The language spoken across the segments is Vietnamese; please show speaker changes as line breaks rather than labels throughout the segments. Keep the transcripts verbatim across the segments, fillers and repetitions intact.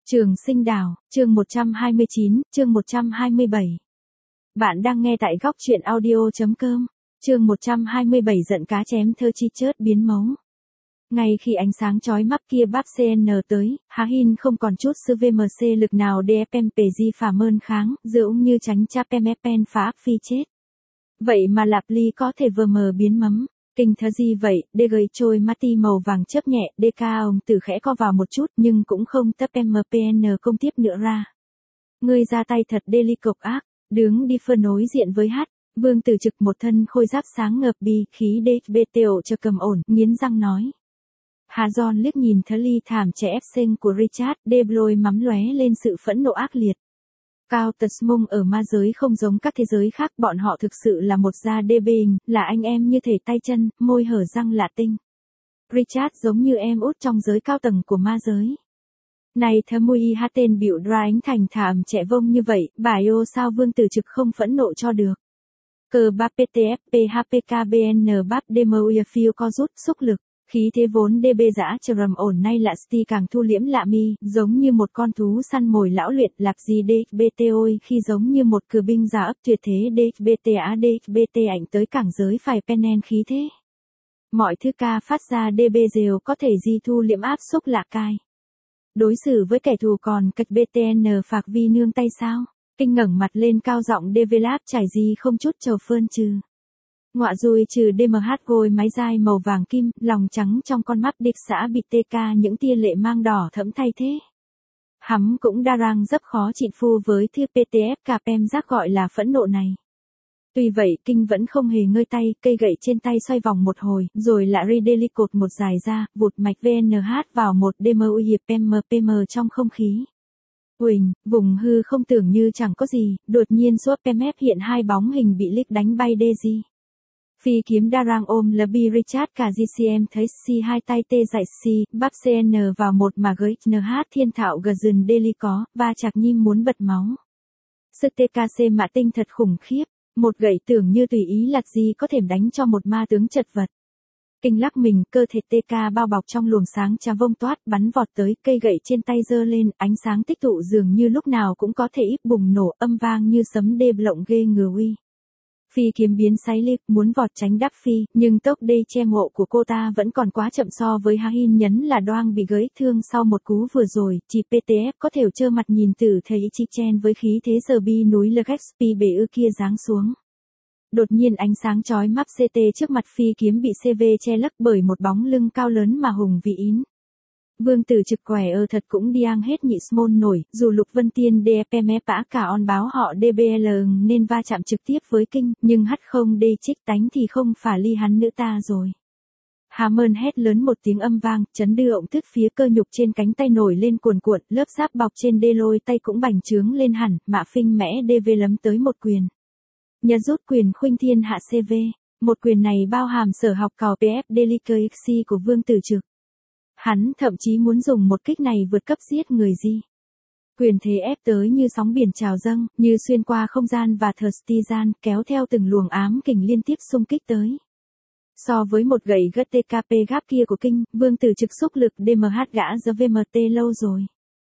Trường Sinh Đảo, chương một trăm hai mươi chín, chương một trăm hai mươi bảy. Bạn đang nghe tại góc truyện audio.com, chương một trăm hai mươi bảy giận cá chém thơ chi chớt biến mấu. Ngay khi ánh sáng chói mắt kia bắp xê en tới, Hà Hin không còn chút sư vê em xê lực nào để pem pề di phà mơn kháng, dũng như tránh cha pem pen phá phi chết. Vậy mà lạp ly có thể vờ mờ biến mấm. Kinh thơ gì vậy, đê gây trôi mati màu vàng chớp nhẹ, đê ca ông từ khẽ co vào một chút nhưng cũng không tấp em pê en công tiếp nữa ra. Ngươi ra tay thật đê ly cộc ác, đứng đi phân nối diện với hát, vương tử trực một thân khôi giáp sáng ngợp bi, khí đê bê tê ổ cho cầm ổn, nghiến răng nói. Hà John liếc nhìn thơ ly thảm trẻ ép sinh của Richard, đê blôi mắm lóe lên sự phẫn nộ ác liệt. Cao tật mông ở ma giới không giống các thế giới khác, bọn họ thực sự là một gia đê bình, là anh em như thể tay chân, môi hở răng lạ tinh. Richard giống như em út trong giới cao tầng của ma giới. Này thơ mui hát tên biểu ra ánh thành thảm trẻ vông như vậy, bà yêu sao vương tử trực không phẫn nộ cho được. Cờ ba pê tê ép pê hát pê ca bê en bắp demo phiêu co rút xúc lực. Khí thế vốn đê bê dã trầm ổn nay lạ sti càng thu liễm lạ mi, giống như một con thú săn mồi lão luyện lạc gì đê bê tê ôi khi giống như một cử binh giả ấp tuyệt thế đê bê tê á đê bê tê ảnh tới cảng giới phải penen khí thế. Mọi thứ ca phát ra đê bê đều có thể di thu liễm áp xúc lạ cai. Đối xử với kẻ thù còn cạch bê tê en phạc vi nương tay sao, kinh ngẩng mặt lên cao giọng đê vê láp trải gì không chút trầu phơn trừ. Ngọa dùi trừ đê em hát gôi mái dai màu vàng kim, lòng trắng trong con mắt địch xã bị tê ca những tia lệ mang đỏ thẫm thay thế. Hắn cũng đa răng rất khó chịn phu với thư pê tê ép cà pem giác gọi là phẫn nộ này. Tuy vậy kinh vẫn không hề ngơi tay, cây gậy trên tay xoay vòng một hồi, rồi lại ri đê ly cột một dài ra, vụt mạch vê en hát vào một demo hiệp em pê em trong không khí. Uỳnh, vùng hư không tưởng như chẳng có gì, đột nhiên suốt pem ép hiện hai bóng hình bị lick đánh bay đê di. Phi kiếm đa rang ôm là bi Richard cả giê xê em thấy si hai tay tê dại si, bắp xê en vào một mà gấy nh thiên thạo gờ dừng đê ly có, và chạc nhim muốn bật máu. Sức tê ca xê mạ tinh thật khủng khiếp, một gậy tưởng như tùy ý lạt gì có thể đánh cho một ma tướng chật vật. Kinh lắc mình, cơ thể tê ca bao bọc trong luồng sáng trà vông toát bắn vọt tới, cây gậy trên tay giơ lên, ánh sáng tích tụ dường như lúc nào cũng có thể íp bùng nổ âm vang như sấm đê lộng ghê ngừa uy. Phi kiếm biến sáy liệp muốn vọt tránh đắp phi, nhưng tốc đê che ngộ của cô ta vẫn còn quá chậm so với Hà Hin nhấn là đoang bị gãy thương sau một cú vừa rồi, chỉ pê tê ép có thể trơ mặt nhìn tử thấy chi chen với khí thế giờ bi núi Lexpi bể ư kia giáng xuống. Đột nhiên ánh sáng chói mắt xê tê trước mặt phi kiếm bị xê vê che lấp bởi một bóng lưng cao lớn mà hùng vĩ ín. Vương tử trực quẻ ơ thật cũng điang hết nhị smôn nổi, dù lục vân tiên đê pê mé pã cả on báo họ đê bê lờ nên va chạm trực tiếp với kinh, nhưng hắt không đê trích tánh thì không phải ly hắn nữ ta rồi. Hà mơn hét lớn một tiếng âm vang, chấn đưa ộng thức phía cơ nhục trên cánh tay nổi lên cuồn cuộn, lớp giáp bọc trên đê lôi tay cũng bành trướng lên hẳn, mạ phinh mẽ đê vê lấm tới một quyền. Nhật rút quyền khuynh thiên hạ xê vê, một quyền này bao hàm sở học cào pê ép Delicacy của vương tử trực. Hắn thậm chí muốn dùng một kích này vượt cấp giết người gì. Quyền thế ép tới như sóng biển trào dâng, như xuyên qua không gian và thờ gian, kéo theo từng luồng ám kình liên tiếp xung kích tới. So với một gậy gất tê ca pê gáp kia của kinh, vương tử trực xúc lực đê em hát gã giờ vê em tê lâu rồi.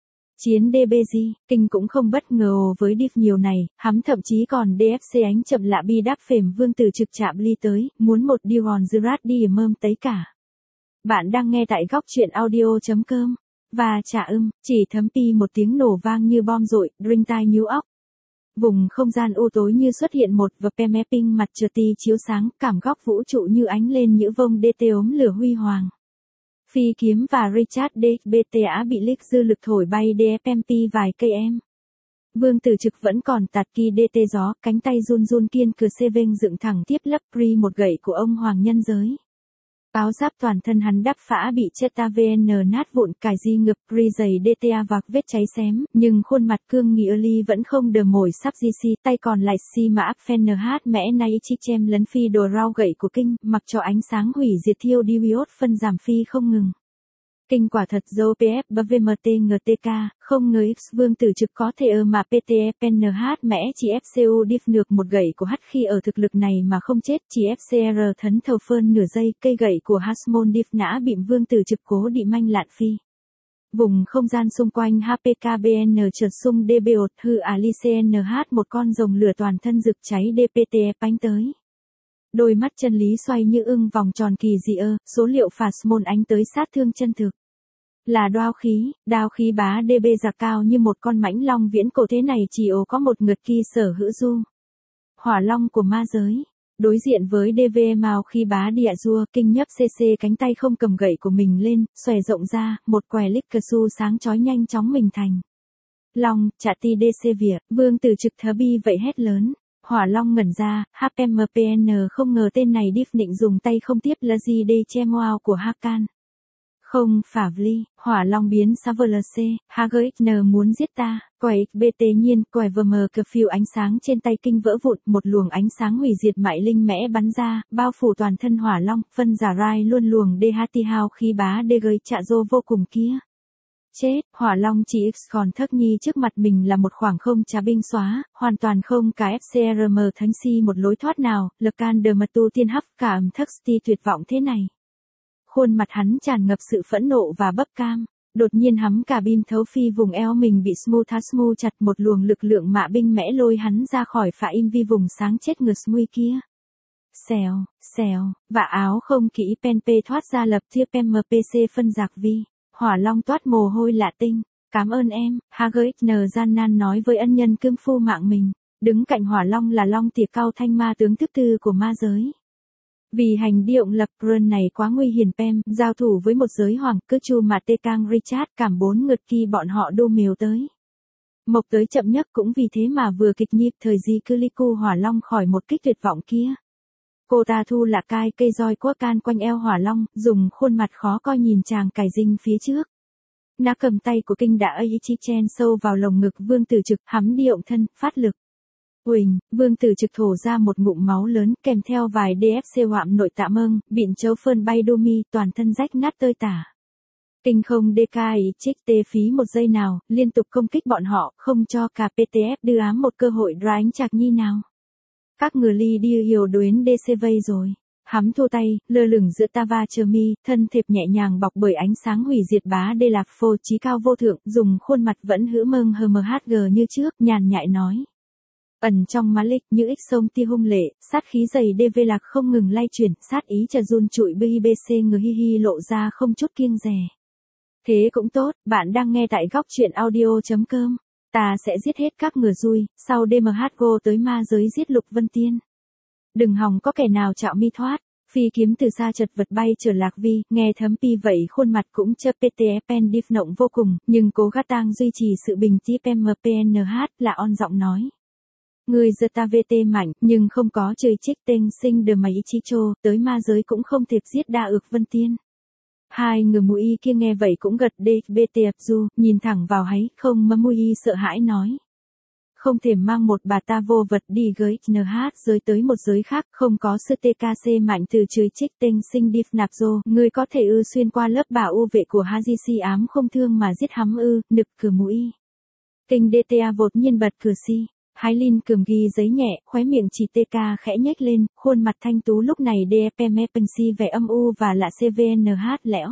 Chiến đê bê giê, kinh cũng không bất ngờ với div nhiều này, hắn thậm chí còn đê ép xê ánh chậm lạ bi đáp phềm vương tử trực chạm ly tới, muốn một điều hòn dư rát đi mơm tới cả. Bạn đang nghe tại góc truyện audio.com. Và trả ưng, chỉ thấm pi một tiếng nổ vang như bom rội, đinh tai nhíu óc. Vùng không gian u tối như xuất hiện một và pem ping mặt trượt ti chiếu sáng, cảm góc vũ trụ như ánh lên những vông đê tê ốm lửa huy hoàng. Phi kiếm và Richard đê bê tê á bị lick dư lực thổi bay đê ép em pê vài cây em. Vương tử trực vẫn còn tạt kỳ đê tê gió, cánh tay run run kiên cửa xê vênh dựng thẳng tiếp lấp pri một gậy của ông hoàng nhân giới. Áo giáp toàn thân hắn đắp phã bị chất ta vê en nát vụn, cài di ngực, ri dày đê tê a vạc vết cháy xém, nhưng khuôn mặt cương nghị ly vẫn không đờ mồi sắp di si, tay còn lại si mà áp phen hát mẽ nay chi chem lấn phi đồ rau gậy của kinh, mặc cho ánh sáng hủy diệt thiêu đi iốt phân giảm phi không ngừng. Kinh quả thật dâu pê ép và vê em tê ngờ tê ca, không ngờ vương tử trực có thể ơ mà pê tê pen hát mẽ chỉ ép xê u điệp nược một gậy của hát khi ở thực lực này mà không chết chỉ ép xê rờ thấn thầu phơn nửa giây cây gậy của Hasmon điệp nã bịm vương tử trực cố đi manh lạn phi. Vùng không gian xung quanh hát pê ca bê en chợt xung đê bê ột hư Alice en hát một con rồng lửa toàn thân rực cháy đê pê tê ép bánh tới. Đôi mắt chân lý xoay như ưng vòng tròn kỳ dị ơ, số liệu phạt môn ánh tới sát thương chân thực. Là đoao khí, đao khí bá đê bê giặc cao như một con mãnh long viễn cổ thế này chỉ ồ có một ngượt kỳ sở hữu du. Hỏa long của ma giới. Đối diện với đê vê mao khi bá địa rua kinh nhấp xê xê cánh tay không cầm gậy của mình lên, xòe rộng ra, một què lích cờ su sáng chói nhanh chóng mình thành. Long, chạ ti đê xê Việt, vương tử trực thờ bi vậy hét lớn. Hỏa long ngẩn ra, hát em pê en không ngờ tên này điệp nịnh dùng tay không tiếp là gì để che moao của Hakan. Không, phả vli, hỏa long biến Saverlc, Hagn muốn giết ta, quầy bê tê nhiên, quầy vờ mờ cờ phiêu ánh sáng trên tay kinh vỡ vụn, một luồng ánh sáng hủy diệt mại linh mẽ bắn ra, bao phủ toàn thân hỏa long, phân giả rai luôn luồng đê hát ti hao khi bá đê gây trạ dô vô cùng kia. Chết, hỏa long chỉ x còn thất nhi trước mặt mình là một khoảng không trà binh xóa, hoàn toàn không cả ép xê rờ em thánh si một lối thoát nào, lực can đờ mật tu tiên hấp cả ẩm thất ti tuyệt vọng thế này. Khuôn mặt hắn tràn ngập sự phẫn nộ và bấp cam, đột nhiên hắm cả bim thấu phi vùng eo mình bị Smuthasmu chặt một luồng lực lượng mạ binh mẽ lôi hắn ra khỏi phạ im vi vùng sáng chết ngược Smui kia. Xèo, xèo, và áo không kỹ pen pê thoát ra lập thiếp em pê xê phân giạc vi, hỏa long toát mồ hôi lạ tinh, cảm ơn em, Hagn gian nan nói với ân nhân cương phu mạng mình, đứng cạnh hỏa long là long tỉa cao thanh ma tướng thứ tư của ma giới. Vì hành động lập run này quá nguy hiểm pem, giao thủ với một giới hoàng cứ chu mà tê cang Richard cảm bốn ngượt kỳ bọn họ đô mèo tới. Mộc tới chậm nhất cũng vì thế mà vừa kịch nhịp thời di cứ liku hỏa long khỏi một kích tuyệt vọng kia. Cô ta thu là cai cây roi quốc can quanh eo hỏa long, dùng khuôn mặt khó coi nhìn chàng cải dinh phía trước. Nó cầm tay của kinh đã ấy chi chen sâu vào lồng ngực vương tử trực hắm điệu thân, phát lực. Huỳnh, vương tử trực thổ ra một ngụm máu lớn kèm theo vài đê ép xê hoạm nội tạ mâng, bịn chấu phơn bay đô mi toàn thân rách nát tơi tả. Kinh không đê ca ý trích tê phí một giây nào, liên tục công kích bọn họ, không cho cả pê tê ép đưa ám một cơ hội ra ánh chạc nhi nào. Các người ly đi hiểu đuyến đê xê vây rồi. Hắm thô tay, lơ lửng giữa Tava chờ mi, thân thiệp nhẹ nhàng bọc bởi ánh sáng hủy diệt bá đê lạc phô trí cao vô thượng, dùng khuôn mặt vẫn hữu mâng hờ mờ hát gờ như trước, nhàn nhại nói. Ẩn trong má lịch như ích sông tia hung lệ, sát khí dày đê vê lạc không ngừng lay chuyển, sát ý trà run trụi bê bê xê ngờ hi hi lộ ra không chút kiêng dè. Thế cũng tốt, bạn đang nghe tại góc truyện audio.com. Ta sẽ giết hết các ngừa rui, sau đê em hát go tới ma giới giết Lục Vân Tiên. Đừng hòng có kẻ nào chạo mi thoát, phi kiếm từ xa chật vật bay trở lạc vi, nghe thấm pi vậy khuôn mặt cũng chơ pê tê ép en điệp nộng vô cùng, nhưng cố gắng tang duy trì sự bình tĩnh em pê en hát là on giọng nói. Người giờ ta vê tê mạnh, nhưng không có chơi trích tên sinh đờ mày chi chô, tới ma giới cũng không thiệp giết đa ược Vân Tiên. Hai người mùi kia nghe vậy cũng gật đê bê tê ép du, nhìn thẳng vào háy, không mà mùi sợ hãi nói. Không thể mang một bà ta vô vật đi gới en hát giới tới một giới khác, không có sư tê ca xê mạnh từ chơi trích tên sinh điệp nạp dô, người có thể ư xuyên qua lớp bà u vệ của Hajisi ám không thương mà giết hắm ư, nực cửa mũi. Kinh đê tê a vột nhiên bật cửa si. Hái Linh cầm ghi giấy nhẹ, khóe miệng chỉ tê ca khẽ nhếch lên, khuôn mặt thanh tú lúc này đê ép em ép si vẻ âm u và lạ xê vê en hát lẽo.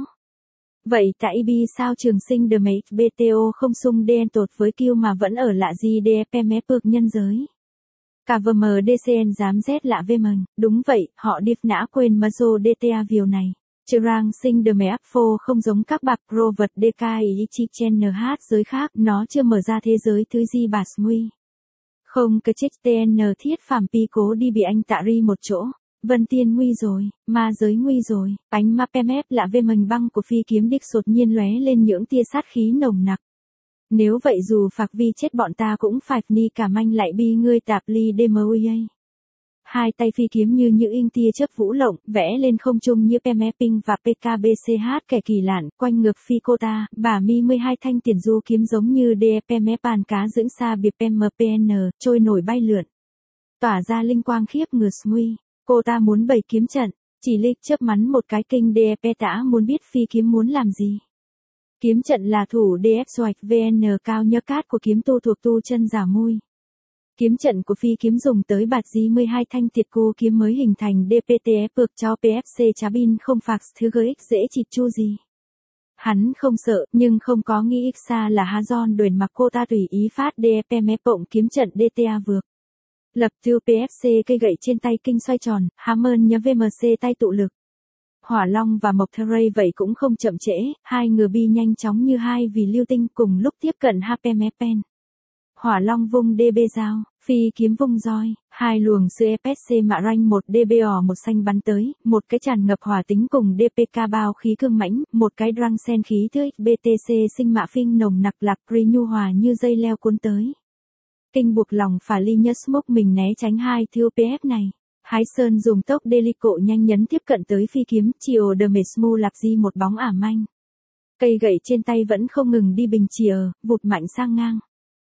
Vậy tại i bê sao trường sinh đờ mấy bê tê ô không sung đen tột với kiêu mà vẫn ở lạ gì đê ép em ép bược nhân giới. Cả vờ mờ đê xê en dám rét lạ vê mần, đúng vậy, họ điệp nã quên mà dô đê tê a viều này. Trừ rang sinh đờ mấy áp phô không giống các bạp pro vật đê ca ý chi chen en hát giới khác, nó chưa mở ra thế giới thứ di bà smui. Không cái chết tê en thiết phàm pi cố đi bị anh tạ ri một chỗ. Vân Tiên nguy rồi, ma giới nguy rồi, ánh ma pem ép lạ vê mần băng của phi kiếm đích sột nhiên lóe lên những tia sát khí nồng nặc. Nếu vậy dù phạc vi chết bọn ta cũng phải ni cả manh lại bi ngươi tạp ly đê mơ uây. Hai tay phi kiếm như những in tia chớp vũ lộng, vẽ lên không trung như pem ép ping và pê ca bê xê hát kẻ kỳ lạn, quanh ngược phi cô ta, bà mi mười hai thanh tiền du kiếm giống như đê ép em ép bàn cá dưỡng xa biệt em pê en, trôi nổi bay lượn. Tỏa ra linh quang khiếp ngừa smui, cô ta muốn bày kiếm trận, chỉ lịch chớp mắn một cái kinh đê ép tả muốn biết phi kiếm muốn làm gì. Kiếm trận là thủ đê ép xoạch vê en cao nhớ cát của kiếm tu thuộc tu chân giả mui. Kiếm trận của phi kiếm dùng tới bạt di mười hai thanh tiệt cô kiếm mới hình thành đê pê tê ép ược cho pê ép xê chá bin không phạc thứ gx dễ chịt chu gì. Hắn không sợ, nhưng không có nghĩ xa là Hazon đuổi mặc cô ta tùy ý phát đê pê mép bộng kiếm trận đê tê a vượt. Lập tiêu pê ép xê cây gậy trên tay kinh xoay tròn, Hammer nhớ vê em xê tay tụ lực. Hỏa Long và Mộc Thray vậy cũng không chậm trễ, hai ngừa bi nhanh chóng như hai vì lưu tinh cùng lúc tiếp cận hát pê em pen. Hỏa Long vung đê bê dao, phi kiếm vung roi, hai luồng sư ép ét xê mạ ranh một đê bê ỏ một xanh bắn tới, một cái tràn ngập hỏa tính cùng đê pê ca bao khí cương mãnh, một cái drang sen khí thước bê tê xê sinh mạ phinh nồng nặc lạc pri nhu hòa như dây leo cuốn tới. Kinh buộc lòng phải ly nhất smoke mình né tránh hai thiêu pê ép này. Hái Sơn dùng tốc Delico nhanh nhấn tiếp cận tới phi kiếm, chiều đờ mệt smu lạp di một bóng ả manh. Cây gậy trên tay vẫn không ngừng đi bình chìa, vụt mạnh sang ngang.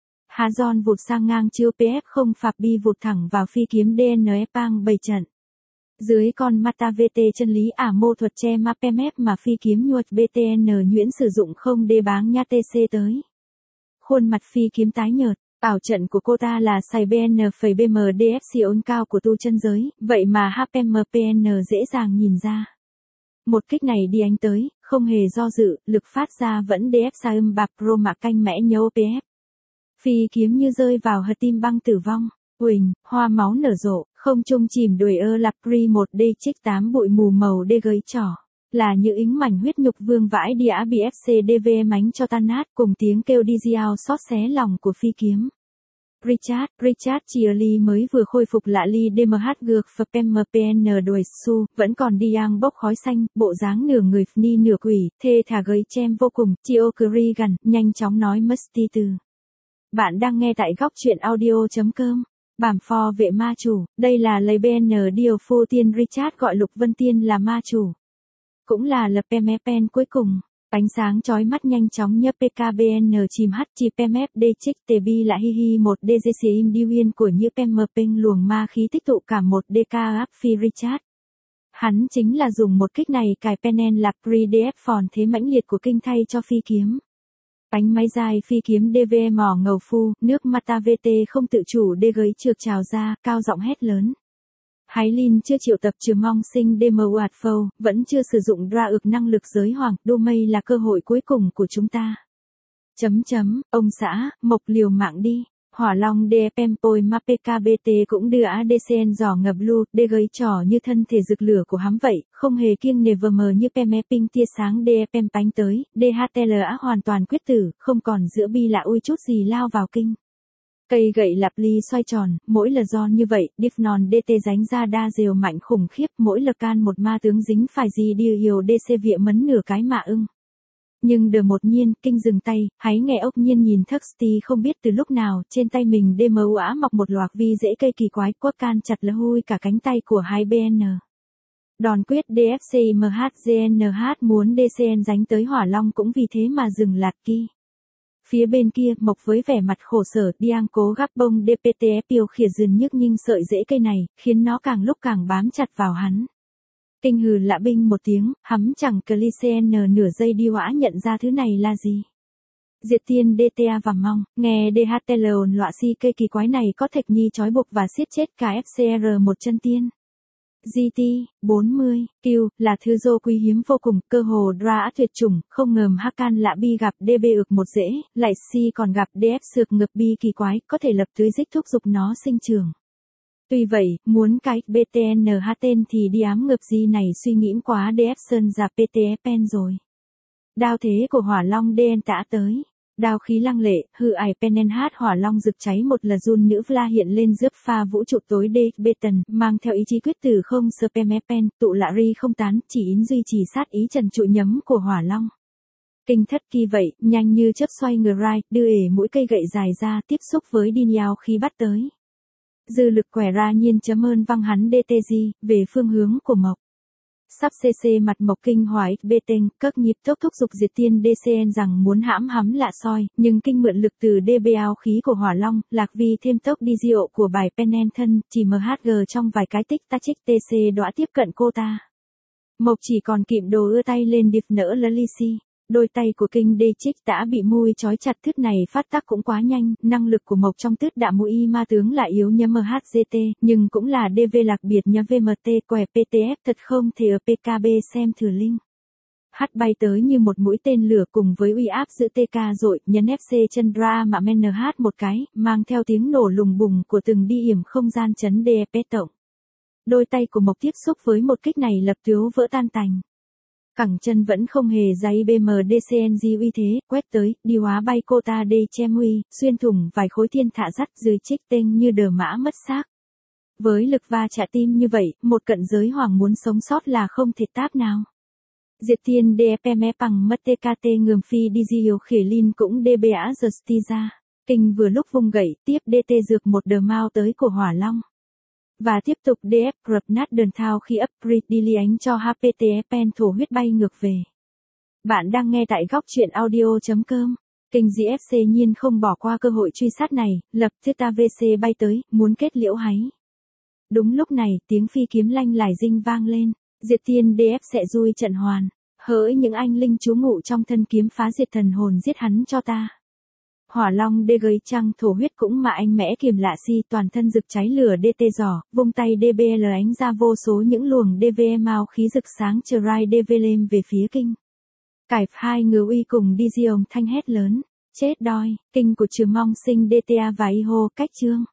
Hazon vụt sang ngang chiêu pê ép không phạp bi vụt thẳng vào phi kiếm đê en ép bang bày trận. Dưới con Mata vê tê chân lý ả mô thuật che ma pê em ép mà phi kiếm nhuột bê tê en nhuyễn sử dụng không đê báng nha tê xê tới. Khuôn mặt phi kiếm tái nhợt. Ảo trận của cô ta là xài bê en phẩy bê em đê ép xê ôn cao của tu chân giới, vậy mà hát em pê en dễ dàng nhìn ra. Một kích này đi ánh tới, không hề do dự, lực phát ra vẫn đê ép sa âm bạc pro mạ canh mẽ nhớ pê ép. Phi kiếm như rơi vào hật tim băng tử vong, huỳnh, hoa máu nở rộ, không trung chìm đuổi ơ lạp pri một đê trích tám bụi mù màu đê gấy trỏ. Là những ính mảnh huyết nhục vương vãi đi á bị ép xê đê vê mánh cho tan nát cùng tiếng kêu đi diao xót xé lòng của phi kiếm. Richard, Richard Chiali mới vừa khôi phục lạ ly đê em hát gược phập em pê en đuổi su, vẫn còn đi ang bốc khói xanh, bộ dáng nửa người ni nửa quỷ, thê thả gấy chem vô cùng, Chio Cregan, nhanh chóng nói Musty từ. Bạn đang nghe tại góc truyện audio.com. Bảm pho vệ ma chủ, đây là lấy bê en điều phu tiên Richard gọi Lục Vân Tiên là ma chủ. Cũng là lập em pen cuối cùng, ánh sáng chói mắt nhanh chóng nhấp pê ca bê en chìm hắt chi pê em ép đê trích tê bi là hi hi một đê giê xê im điêu yên của như pê em pênh luồng ma khí tích tụ cả một đê ca áp phi Richard. Hắn chính là dùng một kích này cài penen lạc pri đê ép phòn thế mãnh liệt của kinh thay cho phi kiếm. Bánh máy dài phi kiếm đê vê mỏ ngầu phu, nước Mata vê tê không tự chủ đê gấy trượt trào ra, cao giọng hét lớn. Hái Linh chưa triệu tập trừ mong sinh demo ạt phâu, vẫn chưa sử dụng ra ực năng lực giới hoàng, đô mây là cơ hội cuối cùng của chúng ta. Chấm chấm, ông xã, mộc liều mạng đi. Hỏa Long đê pem pôi ma pê ca bê tê cũng đưa á đê xê en giỏ ngập lu, đê gấy trò như thân thể rực lửa của hắn vậy, không hề kiêng nề vờ mờ như pem ping tia sáng đê pem bánh tới, đê hát tê lờ á hoàn toàn quyết tử, không còn giữa bi lạ ui chút gì lao vào kinh. Cây gậy lạp ly xoay tròn, mỗi lần giòn như vậy, Diffnon đê tê ránh ra đa rều mạnh khủng khiếp, mỗi lần can một ma tướng dính phải gì điều hiểu đê xê vịa mấn nửa cái mạ ưng. Nhưng đờ một nhiên, kinh dừng tay, hãy nghe ốc nhiên nhìn Thursty không biết từ lúc nào, trên tay mình đê mâu ả mọc một loạt vi rễ cây kỳ quái, quất can chặt lơ hui cả cánh tay của hai bê en. Đòn quyết đê ép xê em hát giê en hát muốn đê xê en dánh tới Hỏa Long cũng vì thế mà dừng lạt kỳ. Phía bên kia, Mộc với vẻ mặt khổ sở, Diang cố gắp bông đê pê tê ép yêu khỉa dườn nhức nhưng sợi rễ cây này, khiến nó càng lúc càng bám chặt vào hắn. Kinh hừ lạ binh một tiếng, hắm chẳng Clycen nửa giây đi hỏa nhận ra thứ này là gì. Diệt tiên đê tê a và mong, nghe đê hát tê lờ lọa si cây kỳ quái này có thạch nhi trói buộc và siết chết cả ép xê rờ một chân tiên. giê tê, bốn mươi, Q, là thứ dô quý hiếm vô cùng, cơ hồ dra tuyệt chủng, không ngờ Hakan lạ bi gặp đê bê ực một rễ, lại si còn gặp đê ép sược ngược bi kỳ quái, có thể lập tưới dích thúc dục nó sinh trường. Tuy vậy, muốn cái bê tê en hát tên thì đi ám ngược gì này suy nghĩ quá đê ép sơn ra pê tê ép pen rồi. Đao thế của Hỏa Long đê en tã tới. Đao khí lăng lệ, hư ải penen hát Hỏa Long rực cháy một là run nữ Vla hiện lên rớp pha vũ trụ tối đê bê tần, mang theo ý chí quyết tử không sơ pem pen, tụ lạ ri không tán, chỉ ín duy trì sát ý trần trụ nhấm của Hỏa Long. Kinh thất kỳ vậy, nhanh như chớp xoay ngược right, đưa ể mũi cây gậy dài ra tiếp xúc với Đin Yao khi bắt tới. Dư lực quẻ ra nhiên chấm ơn văng hắn đê tê giê, về phương hướng của Mộc. Sắp xê xê mặt Mộc kinh hoái, bê tênh, cất nhịp tốc thúc dục diệt tiên đê xê en rằng muốn hãm hắm lạ soi, nhưng kinh mượn lực từ đê bê áo khí của Hỏa Long, lạc vi thêm tốc đi diệu của bài penen thân, chỉ em hát giê trong vài cái tích ta trích tê xê đõa tiếp cận cô ta. Mộc chỉ còn kịp đồ ưa tay lên điệp nỡ lơ ly si. Đôi tay của kinh đê trích đã bị mui trói chặt thứt này phát tác cũng quá nhanh, năng lực của Mộc trong tứt đạ mũi ma tướng là yếu nhờ em hát giê tê, nhưng cũng là đê vê lạc biệt nhờ vê em tê quẻ pê tê ép thật không thể ở pê ca bê xem thừa linh. Hắt bay tới như một mũi tên lửa cùng với uy áp giữ tê ca dội, nhấn ép xê Chandra mà men hát một cái, mang theo tiếng nổ lùng bùng của từng đi hiểm không gian chấn đê pét tổng. Đôi tay của Mộc tiếp xúc với một kích này lập tức vỡ tan tành. Cẳng chân vẫn không hề dày bê em đê xê en giê uy thế, quét tới, đi hóa bay cô ta đê chem uy, xuyên thủng vài khối thiên thạ dắt dưới trích tênh như đờ mã mất xác. Với lực va chạm tim như vậy, một cận giới hoàng muốn sống sót là không thể táp nào. Diệt thiên đê pê mé bằng mất tê ca tê ngườm phi đi diều khỉ linh cũng đê bê á giờ sti ra. Kinh vừa lúc vung gậy, tiếp đê tê dược một đờ mau tới của hỏa long. Và tiếp tục đê ép grập nát đờn thao khi upgrade đi li ánh cho hát pê tê ép pen thổ huyết bay ngược về. Bạn đang nghe tại góc truyện audio.com. Kinh dị ép xê nhiên không bỏ qua cơ hội truy sát này, lập tức a vê xê bay tới, muốn kết liễu háy. Đúng lúc này, tiếng phi kiếm lanh lải rinh vang lên, diệt thiên đê ép sẽ dui trận hoàn, hỡi những anh linh trú ngụ trong thân kiếm phá diệt thần hồn giết hắn cho ta. Hỏa long đê gây trăng thổ huyết cũng mà anh mẽ kiềm lạ si toàn thân rực cháy lửa đê tê giỏ, vung tay đê bê lờ ánh ra vô số những luồng đê vê mau khí rực sáng chờ rai đê vê lên về phía kinh. Cải hai ngư uy cùng đi diồng thanh hét lớn, chết đoi, kinh của trừ mong sinh đê tê a và y hô cách chương.